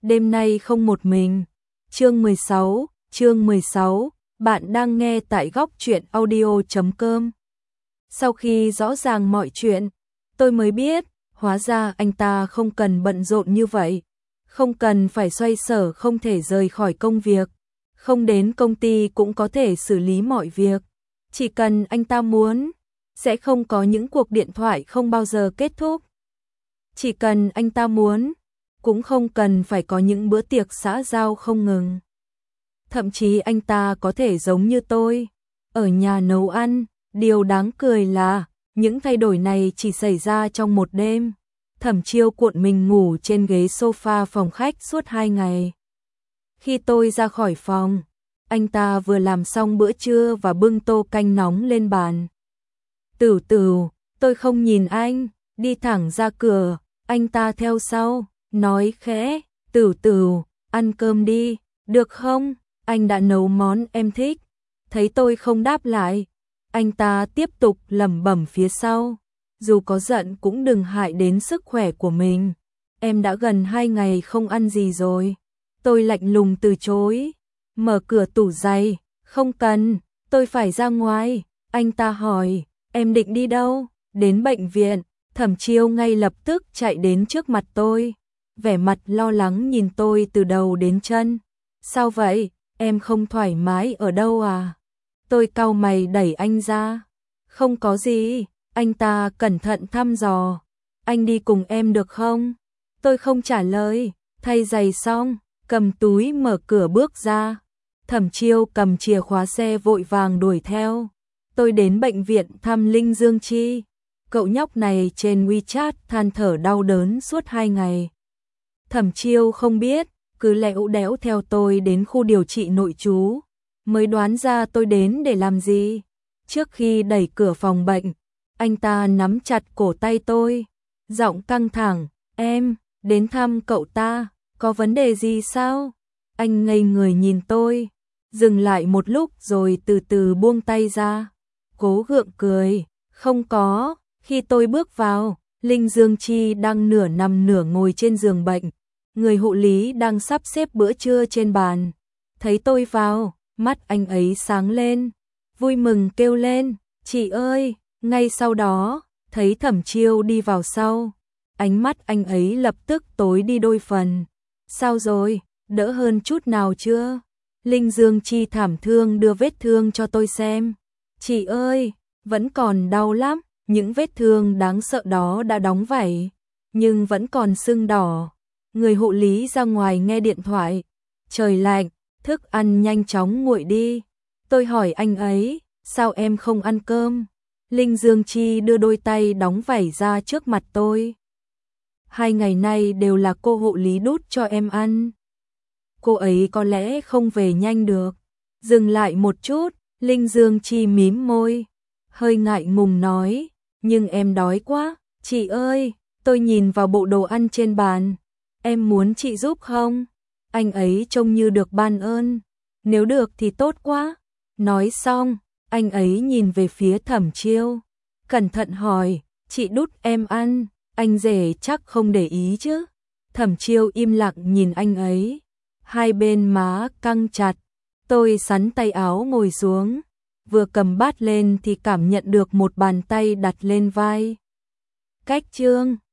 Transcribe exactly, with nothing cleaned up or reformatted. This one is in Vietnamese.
đêm nay không một mình. Chương mười sáu, chương mười sáu, bạn đang nghe tại góc truyện audio chấm com. Sau khi rõ ràng mọi chuyện, tôi mới biết, hóa ra anh ta không cần bận rộn như vậy, không cần phải xoay sở không thể rời khỏi công việc, không đến công ty cũng có thể xử lý mọi việc. Chỉ cần anh ta muốn, sẽ không có những cuộc điện thoại không bao giờ kết thúc. Chỉ cần anh ta muốn, cũng không cần phải có những bữa tiệc xã giao không ngừng. Thậm chí anh ta có thể giống như tôi, ở nhà nấu ăn. Điều đáng cười là, những thay đổi này chỉ xảy ra trong một đêm. Thẩm Chiêu cuộn mình ngủ trên ghế sofa phòng khách suốt hai ngày. Khi tôi ra khỏi phòng, anh ta vừa làm xong bữa trưa và bưng tô canh nóng lên bàn. Tửu Tửu, tôi không nhìn anh, đi thẳng ra cửa, anh ta theo sau, nói khẽ, Tửu Tửu, ăn cơm đi, được không? Anh đã nấu món em thích. Thấy tôi không đáp lại, anh ta tiếp tục lẩm bẩm phía sau, dù có giận cũng đừng hại đến sức khỏe của mình. Em đã gần hai ngày không ăn gì rồi. Tôi lạnh lùng từ chối, mở cửa tủ giày, không cần, tôi phải ra ngoài. Anh ta hỏi, em định đi đâu? Đến bệnh viện. Thẩm Chiêu ngay lập tức chạy đến trước mặt tôi, vẻ mặt lo lắng nhìn tôi từ đầu đến chân. Sao vậy? Em không thoải mái ở đâu à? Tôi cau mày đẩy anh ra. Không có gì, anh ta cẩn thận thăm dò. Anh đi cùng em được không? Tôi không trả lời, thay giày xong, cầm túi mở cửa bước ra. Thẩm Chiêu cầm chìa khóa xe vội vàng đuổi theo. Tôi đến bệnh viện thăm Linh Dương Chi. Cậu nhóc này trên WeChat than thở đau đớn suốt hai ngày. Thẩm Chiêu không biết, cứ lẽo đẽo theo tôi đến khu điều trị nội trú, mới đoán ra tôi đến để làm gì. Trước khi đẩy cửa phòng bệnh, anh ta nắm chặt cổ tay tôi, giọng căng thẳng, em, đến thăm cậu ta, có vấn đề gì sao? Anh ngây người nhìn tôi, dừng lại một lúc rồi từ từ buông tay ra, cố gượng cười, không có. Khi tôi bước vào, Linh Dương Chi đang nửa nằm nửa ngồi trên giường bệnh, người hộ lý đang sắp xếp bữa trưa trên bàn. Thấy tôi vào, mắt anh ấy sáng lên, vui mừng kêu lên, chị ơi. Ngay sau đó, thấy Thẩm Chiêu đi vào sau, ánh mắt anh ấy lập tức tối đi đôi phần. Sao rồi, đỡ hơn chút nào chưa? Linh Dương Chi thảm thương đưa vết thương cho tôi xem. Chị ơi, vẫn còn đau lắm, những vết thương đáng sợ đó đã đóng vảy, nhưng vẫn còn sưng đỏ. Người hộ lý ra ngoài nghe điện thoại. Trời lạnh, thức ăn nhanh chóng nguội đi. Tôi hỏi anh ấy, sao em không ăn cơm? Linh Dương Chi đưa đôi tay đóng vảy ra trước mặt tôi. Hai ngày nay đều là cô hộ lý đút cho em ăn. Cô ấy có lẽ không về nhanh được. Dừng lại một chút, Linh Dương Chi mím môi, hơi ngại ngùng nói, nhưng em đói quá. Chị ơi, tôi nhìn vào bộ đồ ăn trên bàn. Em muốn chị giúp không? Anh ấy trông như được ban ơn. Nếu được thì tốt quá. Nói xong, anh ấy nhìn về phía Thẩm Chiêu, cẩn thận hỏi, chị đút em ăn, anh rể chắc không để ý chứ? Thẩm Chiêu im lặng nhìn anh ấy, hai bên má căng chặt. Tôi xắn tay áo ngồi xuống, vừa cầm bát lên thì cảm nhận được một bàn tay đặt lên vai. Cách chương